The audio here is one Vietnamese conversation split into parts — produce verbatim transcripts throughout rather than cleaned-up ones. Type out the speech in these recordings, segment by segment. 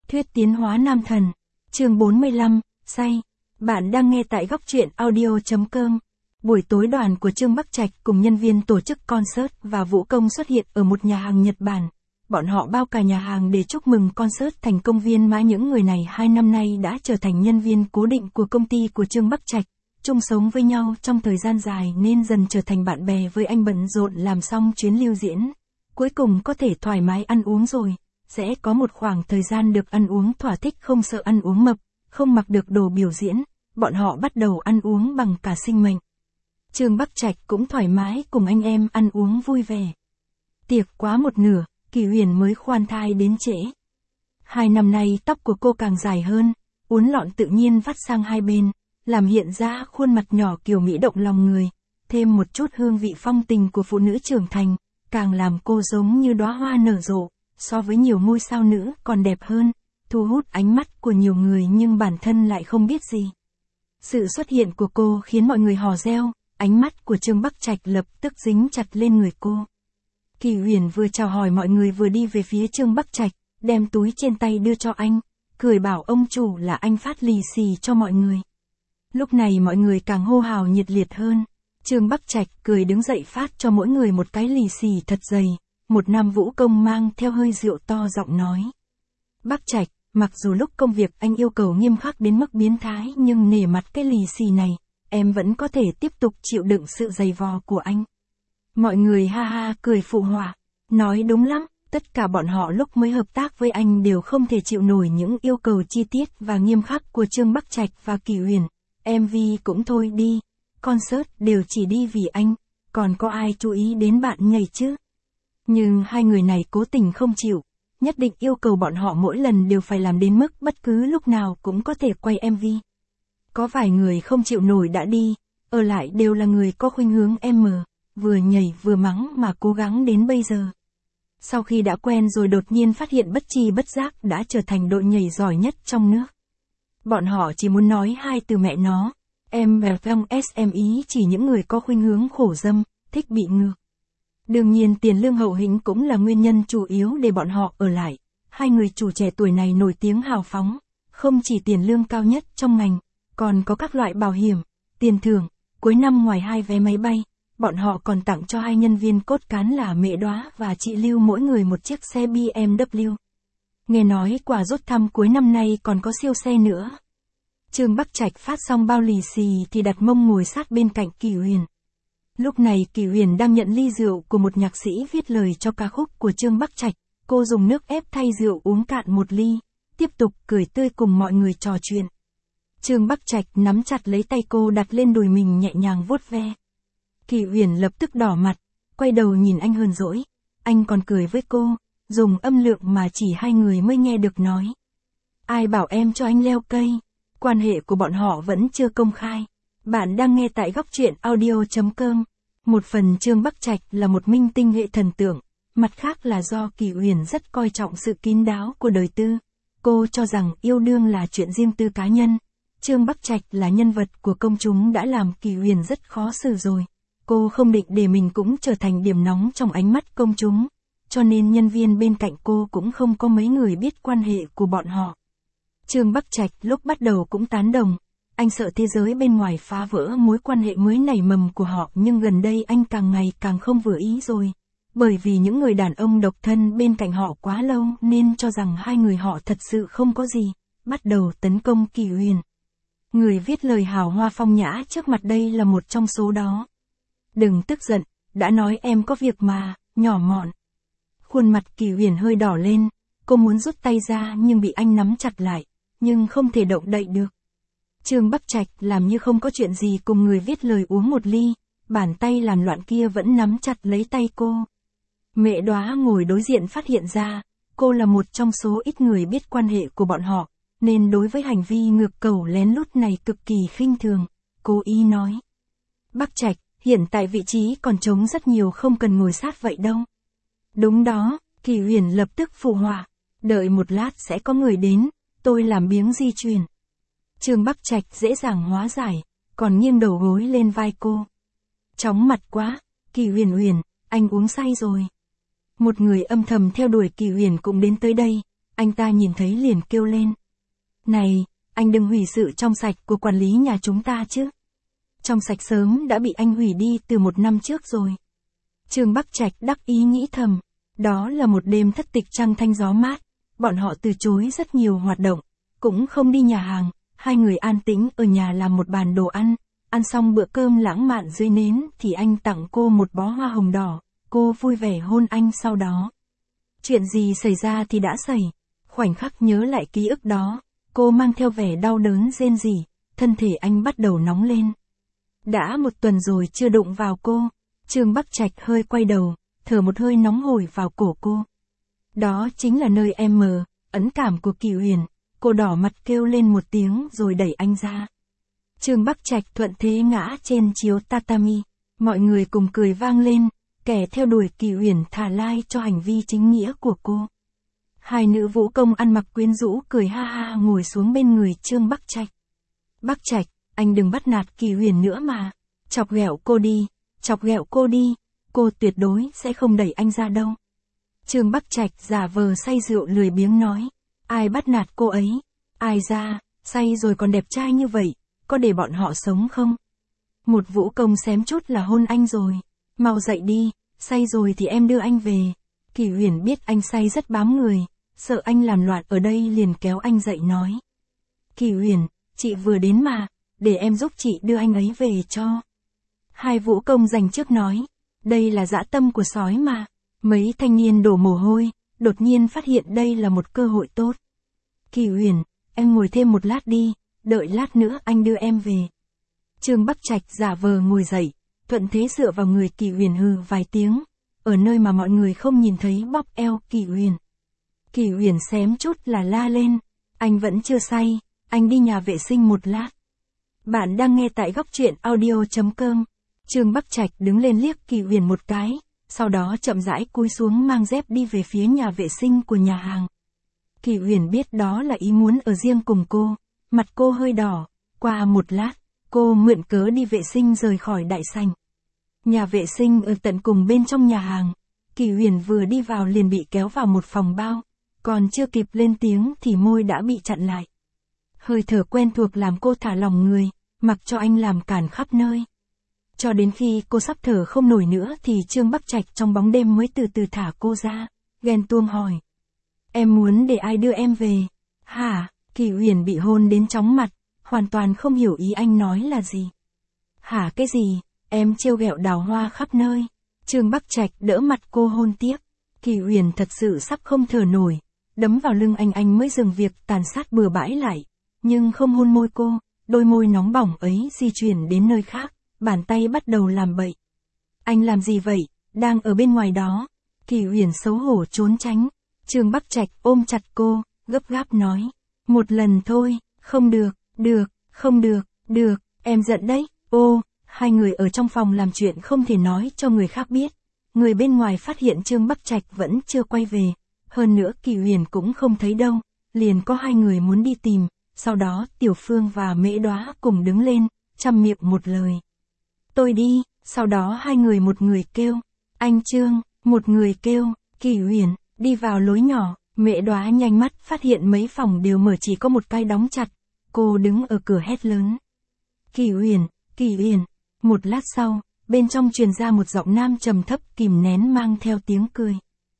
Thuyết tiến hóa nam thần. Chương bốn mươi lăm, say. Bạn đang nghe tại góc truyện audio chấm com. Buổi tối đoàn của Trương Bắc Trạch cùng nhân viên tổ chức concert và vũ công xuất hiện ở một nhà hàng Nhật Bản. Bọn họ bao cả nhà hàng để chúc mừng concert thành công viên mãi. Những người này hai năm nay đã trở thành nhân viên cố định của công ty của Trương Bắc Trạch, chung sống với nhau trong thời gian dài nên dần trở thành bạn bè với anh. Bận rộn làm xong chuyến lưu diễn, cuối cùng có thể thoải mái ăn uống rồi, sẽ có một khoảng thời gian được ăn uống thỏa thích, không sợ ăn uống mập, không mặc được đồ biểu diễn, bọn họ bắt đầu ăn uống bằng cả sinh mệnh. Trương Bắc Trạch cũng thoải mái cùng anh em ăn uống vui vẻ. Tiệc quá một nửa, Kỳ Huyền mới khoan thai đến trễ. Hai năm nay tóc của cô càng dài hơn, uốn lọn tự nhiên vắt sang hai bên, làm hiện ra khuôn mặt nhỏ kiều mỹ động lòng người, thêm một chút hương vị phong tình của phụ nữ trưởng thành, càng làm cô giống như đóa hoa nở rộ, so với nhiều ngôi sao nữ còn đẹp hơn, thu hút ánh mắt của nhiều người nhưng bản thân lại không biết gì. Sự xuất hiện của cô khiến mọi người hò reo, ánh mắt của Trương Bắc Trạch lập tức dính chặt lên người cô. Kỳ Huyền vừa chào hỏi mọi người vừa đi về phía Trương Bắc Trạch, đem túi trên tay đưa cho anh, cười bảo ông chủ là anh phát lì xì cho mọi người. Lúc này mọi người càng hô hào nhiệt liệt hơn. Trương Bắc Trạch cười đứng dậy phát cho mỗi người một cái lì xì thật dày. Một nam vũ công mang theo hơi rượu to giọng nói: Bắc Trạch, mặc dù lúc công việc anh yêu cầu nghiêm khắc đến mức biến thái nhưng nể mặt cái lì xì này, em vẫn có thể tiếp tục chịu đựng sự dày vò của anh. Mọi người ha ha cười phụ họa, nói đúng lắm, tất cả bọn họ lúc mới hợp tác với anh đều không thể chịu nổi những yêu cầu chi tiết và nghiêm khắc của Trương Bắc Trạch và Kỳ Huyền. em vê cũng thôi đi, concert đều chỉ đi vì anh, còn có ai chú ý đến bạn nhảy chứ? Nhưng hai người này cố tình không chịu, nhất định yêu cầu bọn họ mỗi lần đều phải làm đến mức bất cứ lúc nào cũng có thể quay em vê. Có vài người không chịu nổi đã đi, ở lại đều là người có khuynh hướng em, vừa nhảy vừa mắng mà cố gắng đến bây giờ. Sau khi đã quen rồi đột nhiên phát hiện bất tri bất giác đã trở thành đội nhảy giỏi nhất trong nước. Bọn họ chỉ muốn nói hai từ mẹ nó, em trong ét em ý chỉ những người có khuynh hướng khổ dâm, thích bị ngược. Đương nhiên tiền lương hậu hĩnh cũng là nguyên nhân chủ yếu để bọn họ ở lại. Hai người chủ trẻ tuổi này nổi tiếng hào phóng, không chỉ tiền lương cao nhất trong ngành, còn có các loại bảo hiểm, tiền thưởng. Cuối năm ngoài hai vé máy bay, bọn họ còn tặng cho hai nhân viên cốt cán là Mẹ Đóa và chị Lưu mỗi người một chiếc xe bê em vê. Nghe nói quà rút thăm cuối năm nay còn có siêu xe nữa. Trương Bắc Trạch phát xong bao lì xì thì đặt mông ngồi sát bên cạnh Kỳ Huyền. Lúc này Kỳ Huyền đang nhận ly rượu của một nhạc sĩ viết lời cho ca khúc của Trương Bắc Trạch. Cô dùng nước ép thay rượu uống cạn một ly, tiếp tục cười tươi cùng mọi người trò chuyện. Trương Bắc Trạch nắm chặt lấy tay cô đặt lên đùi mình nhẹ nhàng vuốt ve. Kỳ Huyền lập tức đỏ mặt, quay đầu nhìn anh hờn dỗi. Anh còn cười với cô, dùng âm lượng mà chỉ hai người mới nghe được nói: Ai bảo em cho anh leo cây? Quan hệ của bọn họ vẫn chưa công khai. Bạn đang nghe tại góc truyện audio chấm com. Một phần Trương Bắc Trạch là một minh tinh hệ thần tượng, mặt khác là do Kỳ Huyền rất coi trọng sự kín đáo của đời tư. Cô cho rằng yêu đương là chuyện riêng tư cá nhân. Trương Bắc Trạch là nhân vật của công chúng đã làm Kỳ Huyền rất khó xử rồi. Cô không định để mình cũng trở thành điểm nóng trong ánh mắt công chúng, cho nên nhân viên bên cạnh cô cũng không có mấy người biết quan hệ của bọn họ. Trương Bắc Trạch lúc bắt đầu cũng tán đồng, anh sợ thế giới bên ngoài phá vỡ mối quan hệ mới nảy mầm của họ, nhưng gần đây anh càng ngày càng không vừa ý rồi. Bởi vì những người đàn ông độc thân bên cạnh họ quá lâu nên cho rằng hai người họ thật sự không có gì, bắt đầu tấn công Kỳ Huyền. Người viết lời hào hoa phong nhã trước mặt đây là một trong số đó. Đừng tức giận, đã nói em có việc mà, nhỏ mọn. Khuôn mặt Kỳ Huyền hơi đỏ lên, cô muốn rút tay ra nhưng bị anh nắm chặt lại, nhưng không thể động đậy được. Trương Bắc Trạch làm như không có chuyện gì cùng người viết lời uống một ly, bàn tay làm loạn kia vẫn nắm chặt lấy tay cô. Mẹ Đóa ngồi đối diện phát hiện ra, cô là một trong số ít người biết quan hệ của bọn họ, nên đối với hành vi ngược cầu lén lút này cực kỳ khinh thường. Cô ý nói: Bắc Trạch, hiện tại vị trí còn trống rất nhiều, không cần ngồi sát vậy đâu. Đúng đó, Kỳ Huyền lập tức phụ họa. Đợi một lát sẽ có người đến, tôi làm biếng di chuyển. Trương Bắc Trạch dễ dàng hóa giải, còn nghiêng đầu gối lên vai cô. Chóng mặt quá, Kỳ Huyền Huyền, anh uống say rồi. Một người âm thầm theo đuổi Kỳ Huyền cũng đến tới đây. Anh ta nhìn thấy liền kêu lên. Này, anh đừng hủy sự trong sạch của quản lý nhà chúng ta chứ. Trong sạch sớm đã bị anh hủy đi từ một năm trước rồi. Trương Bắc Trạch đắc ý nghĩ thầm. Đó là một đêm thất tịch trăng thanh gió mát. Bọn họ từ chối rất nhiều hoạt động. Cũng không đi nhà hàng. Hai người an tĩnh ở nhà làm một bàn đồ ăn. Ăn xong bữa cơm lãng mạn dưới nến thì anh tặng cô một bó hoa hồng đỏ. Cô vui vẻ hôn anh sau đó. Chuyện gì xảy ra thì đã xảy. Khoảnh khắc nhớ lại ký ức đó. Cô mang theo vẻ đau đớn rên rỉ. Thân thể anh bắt đầu nóng lên. Đã một tuần rồi chưa đụng vào cô. Trương Bắc Trạch hơi quay đầu, thở một hơi nóng hổi vào cổ cô. Đó chính là nơi em mờ, ấn cảm của Kỳ Huyền. Cô đỏ mặt kêu lên một tiếng rồi đẩy anh ra. Trương Bắc Trạch thuận thế ngã trên chiếu tatami. Mọi người cùng cười vang lên, kẻ theo đuổi Kỳ Huyền thả lai cho hành vi chính nghĩa của cô. Hai nữ vũ công ăn mặc quyến rũ cười ha ha ngồi xuống bên người Trương Bắc Trạch. Bắc Trạch, anh đừng bắt nạt Kỳ Huyền nữa mà. Chọc ghẹo cô đi, chọc ghẹo cô đi, cô tuyệt đối sẽ không đẩy anh ra đâu. Trương Bắc Trạch giả vờ say rượu lười biếng nói. Ai bắt nạt cô ấy? Ai ra, say rồi còn đẹp trai như vậy, có để bọn họ sống không? Một vũ công xém chút là hôn anh rồi. Mau dậy đi, say rồi thì em đưa anh về. Kỳ Huyền biết anh say rất bám người, sợ anh làm loạn ở đây liền kéo anh dậy nói. Kỳ Huyền, chị vừa đến mà, để em giúp chị đưa anh ấy về cho. Hai vũ công dành trước nói, đây là dã tâm của sói mà. Mấy thanh niên đổ mồ hôi, đột nhiên phát hiện đây là một cơ hội tốt. Kỳ Huyền, em ngồi thêm một lát đi, đợi lát nữa anh đưa em về. Trương Bắc Trạch giả vờ ngồi dậy, thuận thế dựa vào người Kỳ Huyền hừ vài tiếng, ở nơi mà mọi người không nhìn thấy bóp eo Kỳ Huyền. Kỳ Huyền xém chút là la lên, anh vẫn chưa say, anh đi nhà vệ sinh một lát. Bạn đang nghe tại góc truyện audio chấm com. Trương Bắc Trạch đứng lên liếc Kỳ Huyền một cái, sau đó chậm rãi cúi xuống mang dép đi về phía nhà vệ sinh của nhà hàng. Kỳ Huyền biết đó là ý muốn ở riêng cùng cô, mặt cô hơi đỏ, qua một lát, cô mượn cớ đi vệ sinh rời khỏi đại sảnh. Nhà vệ sinh ở tận cùng bên trong nhà hàng, Kỳ Huyền vừa đi vào liền bị kéo vào một phòng bao, còn chưa kịp lên tiếng thì môi đã bị chặn lại. Hơi thở quen thuộc làm cô thả lỏng người, mặc cho anh làm cản khắp nơi. Cho đến khi cô sắp thở không nổi nữa thì Trương Bắc Trạch trong bóng đêm mới từ từ thả cô ra, ghen tuông hỏi. Em muốn để ai đưa em về? Hả? Kỳ Huyền bị hôn đến chóng mặt, hoàn toàn không hiểu ý anh nói là gì. Hả cái gì? Em trêu ghẹo đào hoa khắp nơi. Trương Bắc Trạch đỡ mặt cô hôn tiếp. Kỳ Huyền thật sự sắp không thở nổi, đấm vào lưng anh anh mới dừng việc tàn sát bừa bãi lại, nhưng không hôn môi cô, đôi môi nóng bỏng ấy di chuyển đến nơi khác, bàn tay bắt đầu làm bậy. Anh làm gì vậy? Đang ở bên ngoài đó. Kỳ Huyền xấu hổ trốn tránh. Trương Bắc Trạch ôm chặt cô, gấp gáp nói. Một lần thôi, không được, được, không được, được, em giận đấy. Ô, hai người ở trong phòng làm chuyện không thể nói cho người khác biết. Người bên ngoài phát hiện Trương Bắc Trạch vẫn chưa quay về. Hơn nữa Kỳ Huyền cũng không thấy đâu. Liền có hai người muốn đi tìm. Sau đó Tiểu Phương và Mễ Đóa cùng đứng lên, chăm miệng một lời. Tôi đi, sau đó hai người một người kêu. Anh Trương, một người kêu. Kỳ Huyền, đi vào lối nhỏ. Mễ Đóa nhanh mắt phát hiện mấy phòng đều mở chỉ có một cái đóng chặt. Cô đứng ở cửa hét lớn. Kỳ Huyền, Kỳ Huyền. Một lát sau, bên trong truyền ra một giọng nam trầm thấp kìm nén mang theo tiếng cười.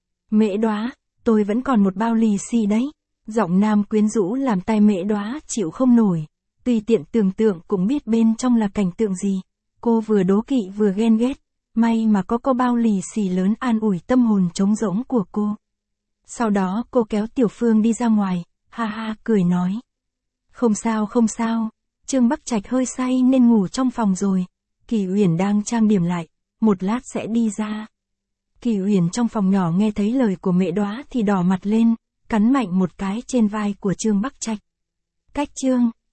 Mễ Đóa, tôi vẫn còn một bao lì xì đấy. Giọng nam quyến rũ làm tai Mễ Đóa chịu không nổi. Tùy tiện tưởng tượng cũng biết bên trong là cảnh tượng gì. Cô vừa đố kỵ vừa ghen ghét. May mà có có bao lì xì lớn an ủi tâm hồn trống rỗng của cô. Sau đó cô kéo Tiểu Phương đi ra ngoài, ha ha cười nói. Không sao không sao, Trương Bắc Trạch hơi say nên ngủ trong phòng rồi. Kỳ Huyền đang trang điểm lại, một lát sẽ đi ra. Kỳ Huyền trong phòng nhỏ nghe thấy lời của Mễ Đóa thì đỏ mặt lên, cắn mạnh một cái trên vai của Trương Bắc Trạch. Cách Trương,